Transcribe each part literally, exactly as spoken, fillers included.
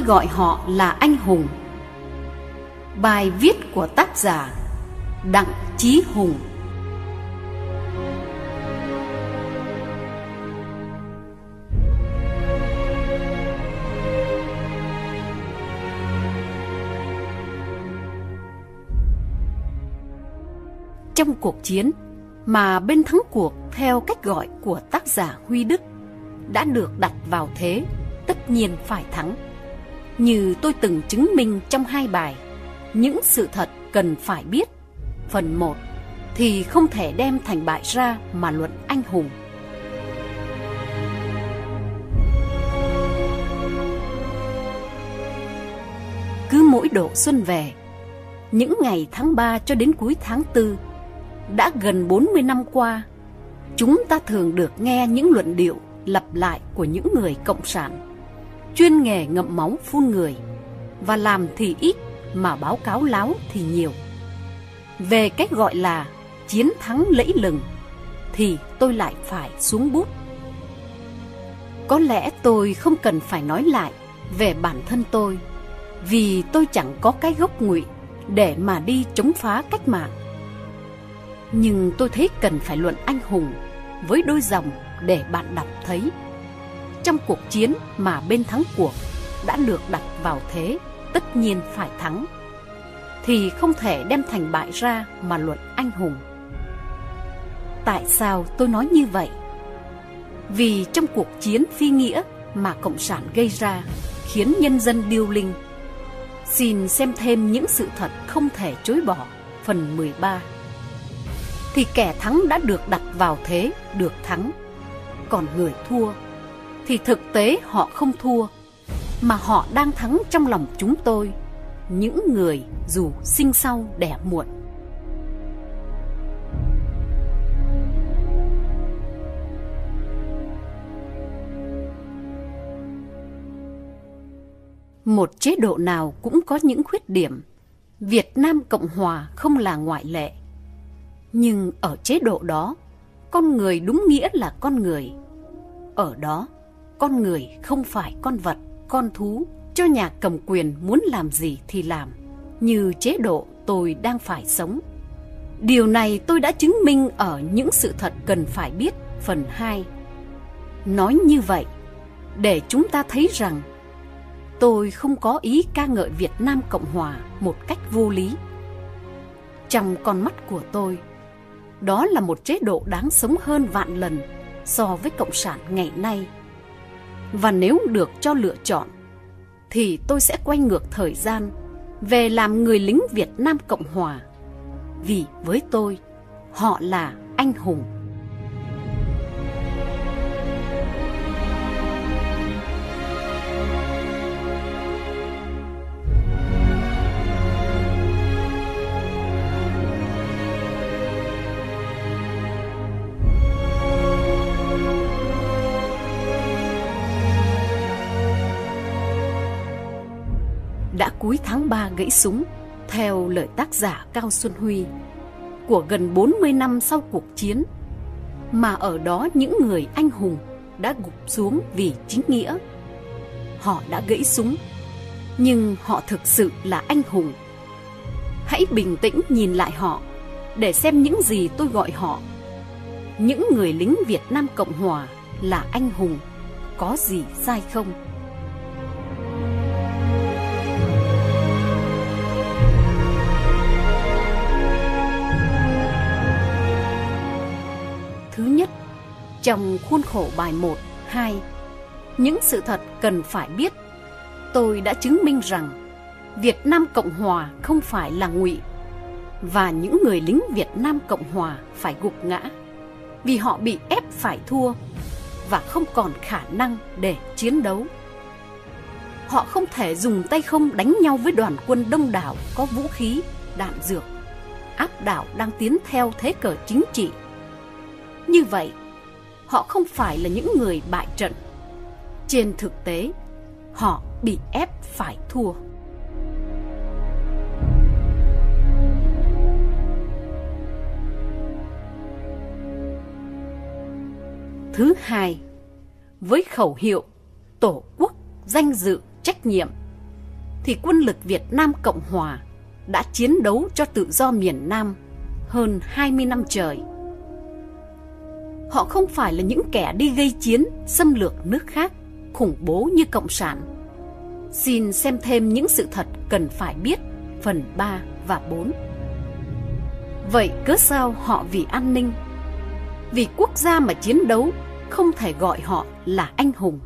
gọi họ là anh hùng. Bài viết của tác giả Đặng Chí Hùng. Trong cuộc chiến mà bên thắng cuộc theo cách gọi của tác giả Huy Đức đã được đặt vào thế tất nhiên phải thắng. Như tôi từng chứng minh trong hai bài Những sự thật cần phải biết, phần một, thì không thể đem thành bại ra mà luận anh hùng. Cứ mỗi độ xuân về, những ngày tháng ba cho đến cuối tháng tư, đã gần bốn mươi năm qua, chúng ta thường được nghe những luận điệu lặp lại của những người cộng sản, chuyên nghề ngậm máu phun người, và làm thì ít mà báo cáo láo thì nhiều. Về cách gọi là chiến thắng lẫy lừng thì tôi lại phải xuống bút. Có lẽ tôi không cần phải nói lại về bản thân tôi, vì tôi chẳng có cái gốc ngụy để mà đi chống phá cách mạng. Nhưng tôi thấy cần phải luận anh hùng với đôi dòng để bạn đọc thấy. Trong cuộc chiến mà bên thắng cuộc đã được đặt vào thế tất nhiên phải thắng, thì không thể đem thành bại ra mà luận anh hùng. Tại sao tôi nói như vậy? Vì trong cuộc chiến phi nghĩa mà cộng sản gây ra khiến nhân dân điêu linh. Xin xem thêm Những sự thật không thể chối bỏ, phần mười ba. Thì kẻ thắng đã được đặt vào thế được thắng, còn người thua thì thực tế họ không thua, mà họ đang thắng trong lòng chúng tôi, những người dù sinh sau đẻ muộn. Một chế độ nào cũng có những khuyết điểm, Việt Nam Cộng Hòa không là ngoại lệ. Nhưng ở chế độ đó, con người đúng nghĩa là con người. Ở đó, con người không phải con vật, con thú, cho nhà cầm quyền muốn làm gì thì làm, như chế độ tôi đang phải sống. Điều này tôi đã chứng minh ở Những sự thật cần phải biết, phần hai. Nói như vậy, để chúng ta thấy rằng tôi không có ý ca ngợi Việt Nam Cộng Hòa một cách vô lý. Trong con mắt của tôi, đó là một chế độ đáng sống hơn vạn lần so với cộng sản ngày nay. Và nếu được cho lựa chọn, thì tôi sẽ quay ngược thời gian về làm người lính Việt Nam Cộng Hòa, vì với tôi, họ là anh hùng. Đã cuối tháng ba gãy súng, theo lời tác giả Cao Xuân Huy, của gần bốn mươi năm sau cuộc chiến, mà ở đó những người anh hùng đã gục xuống vì chính nghĩa. Họ đã gãy súng, nhưng họ thực sự là anh hùng. Hãy bình tĩnh nhìn lại họ, để xem những gì tôi gọi họ. Những người lính Việt Nam Cộng Hòa là anh hùng, có gì sai không? Thứ nhất, trong khuôn khổ bài một, hai, Những sự thật cần phải biết, tôi đã chứng minh rằng Việt Nam Cộng Hòa không phải là ngụy, và những người lính Việt Nam Cộng Hòa phải gục ngã, vì họ bị ép phải thua và không còn khả năng để chiến đấu. Họ không thể dùng tay không đánh nhau với đoàn quân đông đảo có vũ khí, đạn dược, áp đảo đang tiến theo thế cờ chính trị. Như vậy, họ không phải là những người bại trận. Trên thực tế, họ bị ép phải thua. Thứ hai, với khẩu hiệu Tổ quốc, danh dự, trách nhiệm, thì quân lực Việt Nam Cộng Hòa đã chiến đấu cho tự do miền Nam hơn hai mươi năm trời. Họ không phải là những kẻ đi gây chiến, xâm lược nước khác, khủng bố như Cộng sản. Xin xem thêm những sự thật cần phải biết phần ba và bốn. Vậy cớ sao họ vì an ninh, vì quốc gia mà chiến đấu, không thể gọi họ là anh hùng?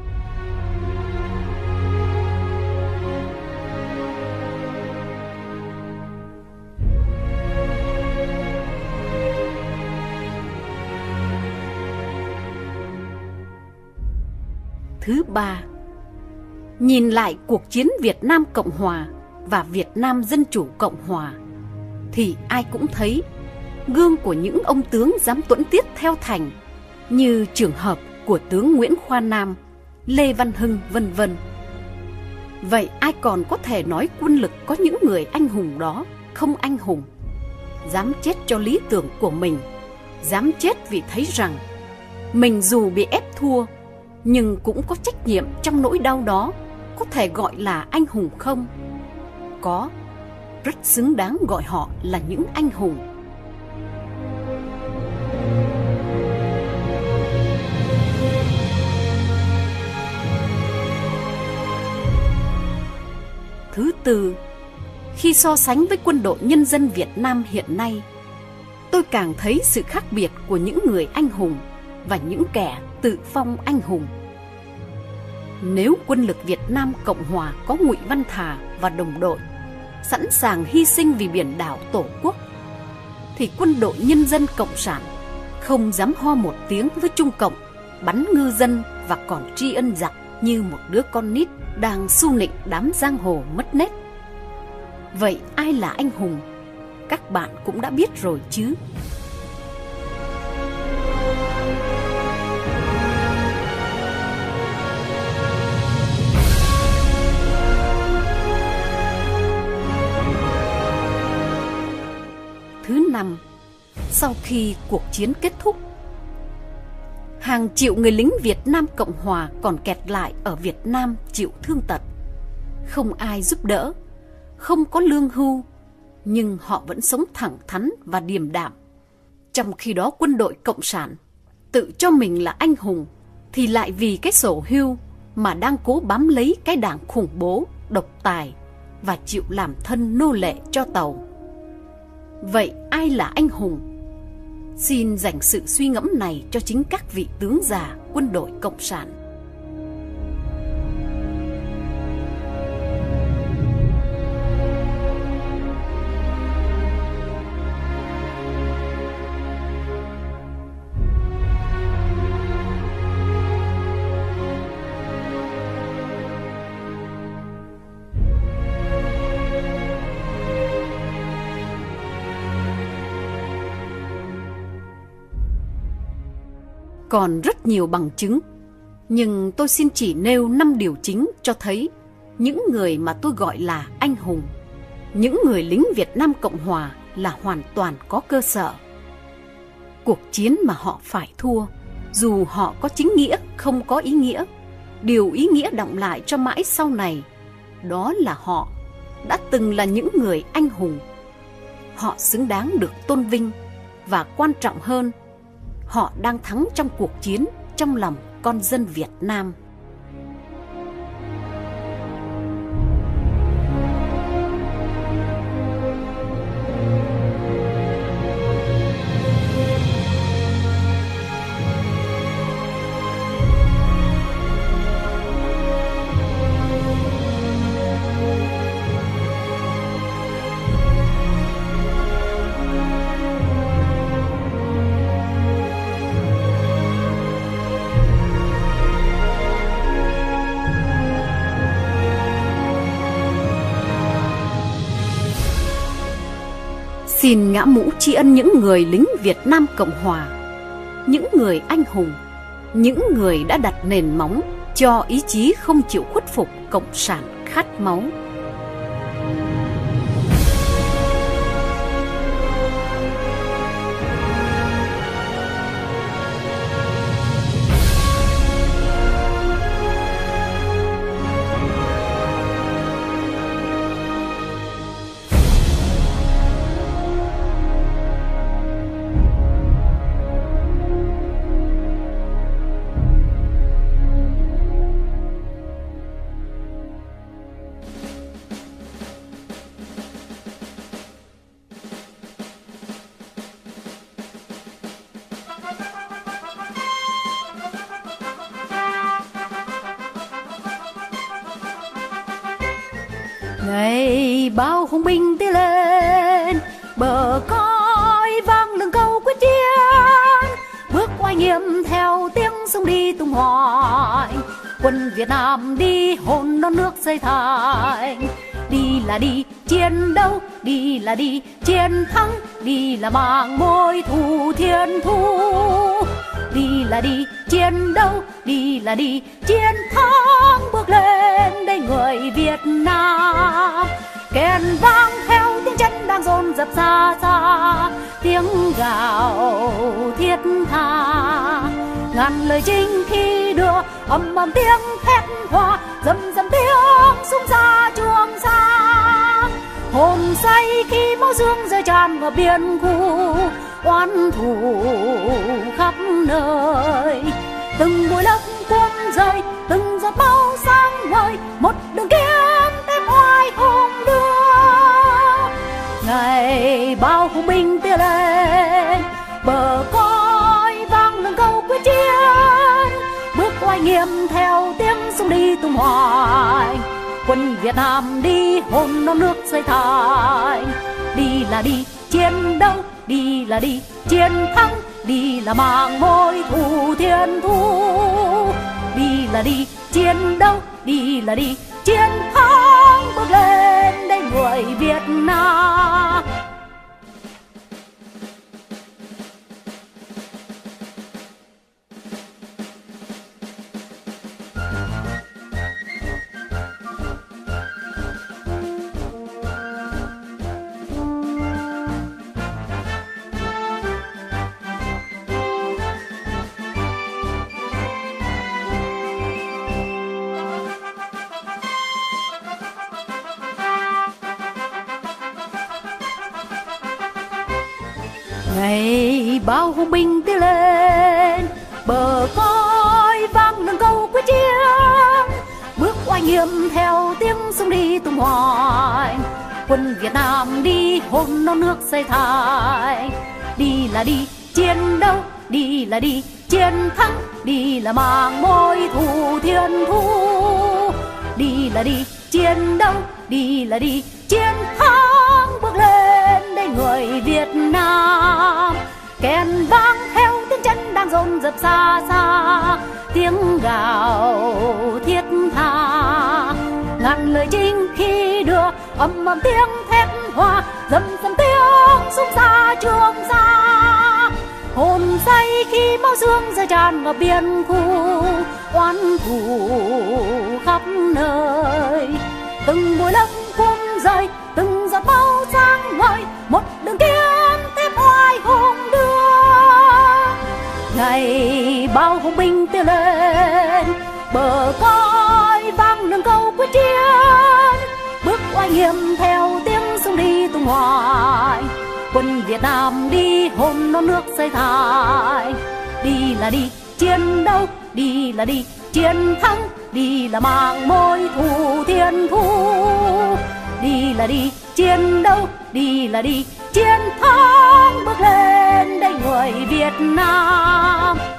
Thứ ba, nhìn lại cuộc chiến Việt Nam Cộng Hòa và Việt Nam Dân Chủ Cộng Hòa thì ai cũng thấy gương của những ông tướng dám tuẫn tiết theo thành, như trường hợp của tướng Nguyễn Khoa Nam, Lê Văn Hưng vân vân. Vậy ai còn có thể nói quân lực có những người anh hùng đó không anh hùng, dám chết cho lý tưởng của mình, dám chết vì thấy rằng mình dù bị ép thua nhưng cũng có trách nhiệm trong nỗi đau đó, có thể gọi là anh hùng không? Có, rất xứng đáng gọi họ là những anh hùng. Thứ tư, khi so sánh với quân đội nhân dân Việt Nam hiện nay, tôi càng thấy sự khác biệt của những người anh hùng và những kẻ tự phong anh hùng. Nếu quân lực Việt Nam Cộng Hòa có Ngụy Văn Thà và đồng đội sẵn sàng hy sinh vì biển đảo Tổ quốc, thì quân đội nhân dân Cộng sản không dám ho một tiếng với Trung Cộng, bắn ngư dân và còn tri ân giặc như một đứa con nít đang su nịnh đám giang hồ mất nết. Vậy ai là anh hùng? Các bạn cũng đã biết rồi chứ. Thứ năm, sau khi cuộc chiến kết thúc, hàng triệu người lính Việt Nam Cộng Hòa còn kẹt lại ở Việt Nam chịu thương tật. Không ai giúp đỡ, không có lương hưu, nhưng họ vẫn sống thẳng thắn và điềm đạm. Trong khi đó quân đội Cộng sản tự cho mình là anh hùng, thì lại vì cái sổ hưu mà đang cố bám lấy cái đảng khủng bố, độc tài và chịu làm thân nô lệ cho Tàu. Vậy ai là anh hùng? Xin dành sự suy ngẫm này cho chính các vị tướng già quân đội Cộng sản. Còn rất nhiều bằng chứng, nhưng tôi xin chỉ nêu năm điều chính cho thấy những người mà tôi gọi là anh hùng, những người lính Việt Nam Cộng Hòa là hoàn toàn có cơ sở. Cuộc chiến mà họ phải thua, dù họ có chính nghĩa không có ý nghĩa, điều ý nghĩa đọng lại cho mãi sau này, đó là họ đã từng là những người anh hùng. Họ xứng đáng được tôn vinh, và quan trọng hơn, họ đang thắng trong cuộc chiến trong lòng con dân Việt Nam. Xin ngã mũ tri ân những người lính Việt Nam Cộng Hòa, những người anh hùng, những người đã đặt nền móng cho ý chí không chịu khuất phục cộng sản khát máu. Ngày bao hùng binh tiến lên, bờ cõi vang lừng câu quyết chiến, bước oai nghiêm theo tiếng sông đi tung hoài. Quân Việt Nam đi hồn non nước xây thành, đi là đi chiến đấu, đi là đi chiến thắng, đi là mang mối thù thiên thu. Đi là đi chiến đấu, đi là đi chiến thắng, bước lên đây người Việt Nam. Kèn vang theo tiếng chân đang dồn dập xa xa, tiếng gào thiết tha. Ngàn lời chinh khi đưa ầm ầm tiếng thét hoa, dầm dầm tiếng súng ra chuông xa. Hồn say khi máu dương rơi tràn vào biên khu, oán thù khắp nơi. Từng bụi đất cuốn rơi, từng giọt máu sáng ngời, một đường kiếm tem oai hùng đưa. Ngày bao hùng binh tiến lên, bờ cõi vang lừng câu quyết chiến, bước oai nghiêm theo tiếng sông đi tung hoài. Quân Việt Nam đi hồn non nước xây thành, đi là đi chiến đấu, đi là đi chiến thắng, đi là mang mối thù thiên thu. Đi là đi chiến đấu, đi là đi chiến thắng, bước lên đây người Việt Nam. Ngày bao hùng binh tiến lên, bờ cõi vang lừng câu quyết chiến, bước oai nghiêm theo tiếng sông đi tung hoài. Quân Việt Nam đi hồn non nước xây thành, đi là đi chiến đấu, đi là đi chiến thắng, đi là mang mối thù thiên thu. Đi là đi chiến đấu, đi là đi chiến thắng, bước lên đây người Việt Nam. Kèn vang theo tiếng chân đang dồn dập xa xa, tiếng gào thiết tha. Ngàn lời chinh khi đưa ầm ầm tiếng thét hoa, dầm dầm tiếng súng ra trường xa. Hồn say khi máu dương rơi tràn vào biên khu, oán thù khắp nơi. Từng bụi đất cuốn rơi, từng giọt máu sáng ngời, một đường kiếm tiếp oai hùng đưa. Ngày bao hùng binh tiến lên, bờ cõi vang lừng câu quyết chiến, bước oai nghiêm theo tiếng sông đi tung hoài. Quân Việt Nam đi hồn non nước xây thành, đi là đi chiến đấu, đi là đi chiến thắng, đi là mang mối thù thiên thu. Đi là đi chiến đấu, đi là đi chiến thắng, bước lên đây người Việt Nam.